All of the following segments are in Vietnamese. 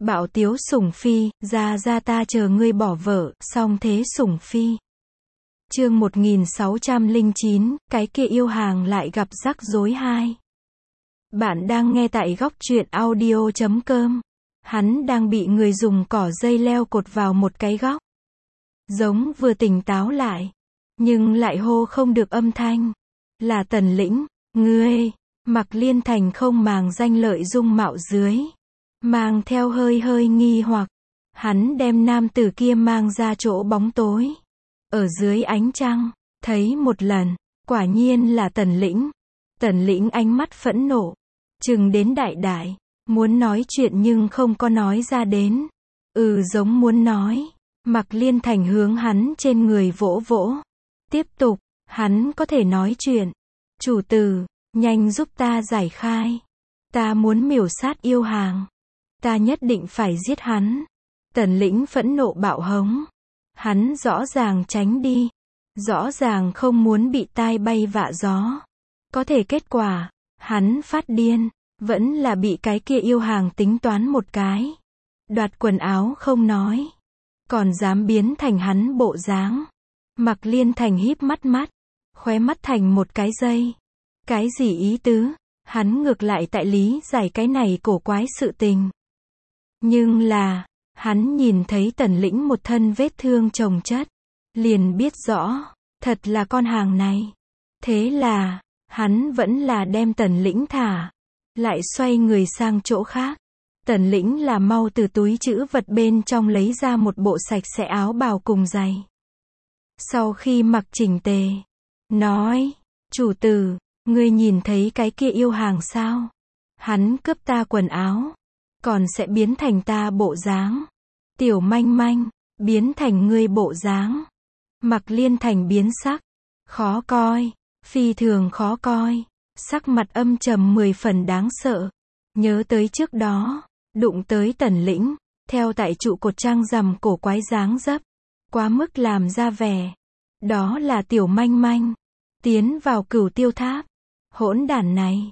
Bạo tiếu sủng phi, ra ta chờ ngươi bỏ vợ, song thế sủng phi. Chương 1609, cái kia yêu hàng lại gặp rắc rối 2. Bạn đang nghe tại góc truyện audio.com. Hắn đang bị người dùng cỏ dây leo cột vào một cái góc. Giống vừa tỉnh táo lại, nhưng lại hô không được âm thanh. Là Tần Lĩnh, ngươi. Mạc Liên Thành không màng danh lợi dung mạo dưới, mang theo hơi nghi hoặc. Hắn đem nam tử kia mang ra chỗ bóng tối. Ở dưới ánh trăng, thấy một lần, quả nhiên là Tần Lĩnh. Tần Lĩnh ánh mắt phẫn nộ, chừng đến đại, muốn nói chuyện nhưng không có nói ra đến. Giống muốn nói. Mạc Liên Thành hướng hắn trên người vỗ vỗ. Tiếp tục, hắn có thể nói chuyện. Chủ tử, nhanh giúp ta giải khai. Ta muốn miểu sát yêu hàng. Ta nhất định phải giết hắn. Tần Lĩnh phẫn nộ bạo hống. Hắn rõ ràng tránh đi. Rõ ràng không muốn bị tai bay vạ gió. Có thể kết quả, hắn phát điên, vẫn là bị cái kia yêu hàng tính toán một cái. Đoạt quần áo không nói, còn dám biến thành hắn bộ dáng. Mạc Liên Thành híp mắt, khóe mắt thành một cái dây. Cái gì ý tứ? Hắn ngược lại tại lý giải cái này cổ quái sự tình. Nhưng là, hắn nhìn thấy Tần Lĩnh một thân vết thương chồng chất, liền biết rõ, thật là con hàng này. Thế là, hắn vẫn là đem Tần Lĩnh thả, lại xoay người sang chỗ khác. Tần Lĩnh là mau từ túi trữ vật bên trong lấy ra một bộ sạch sẽ áo bào cùng giày. Sau khi mặc chỉnh tề, nói, chủ tử, ngươi nhìn thấy cái kia yêu hàng sao? Hắn cướp ta quần áo, còn sẽ biến thành ta bộ dáng. Tiểu manh manh, biến thành ngươi bộ dáng. Mạc Liên Thành biến sắc, khó coi, phi thường khó coi, sắc mặt âm trầm 10 phần đáng sợ. Nhớ tới trước đó, đụng tới Tần Lĩnh, theo tại trụ cột trăng rằm cổ quái dáng dấp, quá mức làm ra vẻ. Đó là tiểu manh manh, tiến vào Cửu Tiêu Tháp. Hỗn đản này,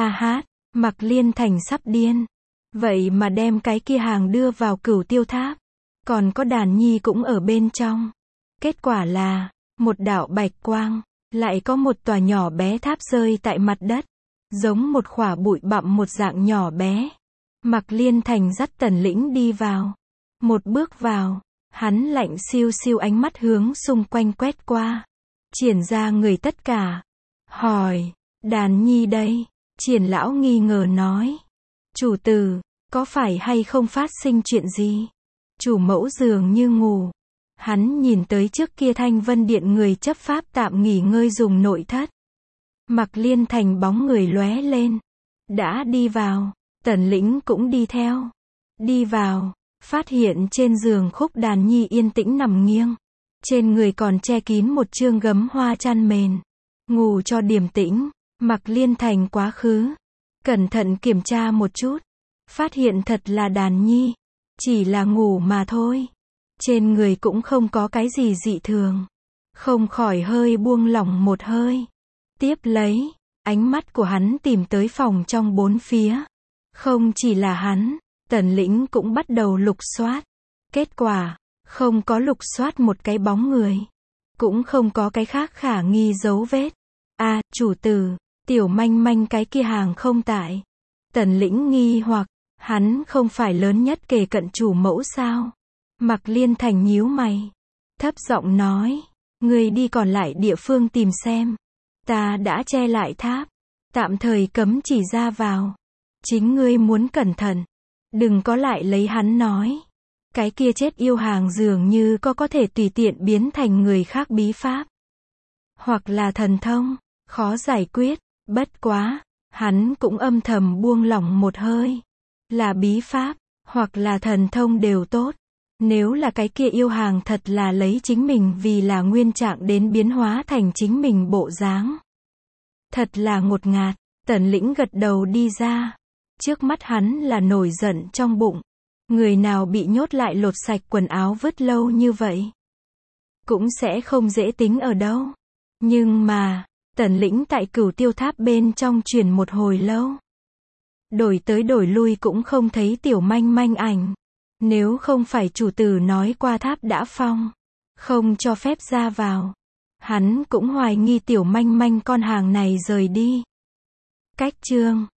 Mạc Liên Thành sắp điên. Vậy mà đem cái kia hàng đưa vào Cửu Tiêu Tháp, còn có đàn nhi cũng ở bên trong. Kết quả là, một đạo bạch quang, lại có một tòa nhỏ bé tháp rơi tại mặt đất, giống một khỏa bụi bặm một dạng nhỏ bé. Mạc Liên Thành dắt Tần Lĩnh đi vào. Một bước vào, hắn lạnh siêu siêu ánh mắt hướng xung quanh quét qua. Triển ra người tất cả. Hỏi, đàn nhi đây? Triển lão nghi ngờ nói. Chủ tử, có phải hay không phát sinh chuyện gì? Chủ mẫu dường như ngủ. Hắn nhìn tới trước kia Thanh Vân Điện người chấp pháp tạm nghỉ ngơi dùng nội thất. Mạc Liên Thành bóng người lóe lên. Đã đi vào, Tần Lĩnh cũng đi theo. Đi vào, phát hiện trên giường Khúc Đàn Nhi yên tĩnh nằm nghiêng. Trên người còn che kín một chương gấm hoa chăn mền. Ngủ cho điềm tĩnh. Mạc Liên Thành quá khứ. Cẩn thận kiểm tra một chút. Phát hiện thật là Đàn Nhi. Chỉ là ngủ mà thôi. Trên người cũng không có cái gì dị thường. Không khỏi hơi buông lỏng một hơi. Tiếp lấy, ánh mắt của hắn tìm tới phòng trong bốn phía. Không chỉ là hắn, Tần Lĩnh cũng bắt đầu lục soát. Kết quả, không có lục soát một cái bóng người. Cũng không có cái khác khả nghi dấu vết. Chủ tử, tiểu manh manh cái kia hàng không tại. Tần Lĩnh nghi hoặc, hắn không phải lớn nhất kề cận chủ mẫu sao? Mạc Liên Thành nhíu mày, thấp giọng nói, ngươi đi còn lại địa phương tìm xem. Ta đã che lại tháp, tạm thời cấm chỉ ra vào. Chính ngươi muốn cẩn thận, đừng có lại lấy hắn nói. Cái kia chết yêu hàng dường như có thể tùy tiện biến thành người khác bí pháp. Hoặc là thần thông, khó giải quyết, bất quá, hắn cũng âm thầm buông lỏng một hơi. Là bí pháp, hoặc là thần thông đều tốt. Nếu là cái kia yêu hàng thật là lấy chính mình vì là nguyên trạng đến biến hóa thành chính mình bộ dáng. Thật là ngột ngạt. Tần Lĩnh gật đầu đi ra. Trước mắt hắn là nổi giận trong bụng. Người nào bị nhốt lại lột sạch quần áo vứt lâu như vậy, cũng sẽ không dễ tính ở đâu. Nhưng mà, Tần Lĩnh tại Cửu Tiêu Tháp bên trong chuyển một hồi lâu. Đổi tới đổi lui cũng không thấy tiểu manh manh ảnh. Nếu không phải chủ tử nói qua tháp đã phong, không cho phép ra vào, hắn cũng hoài nghi tiểu manh manh con hàng này rời đi. Cách chương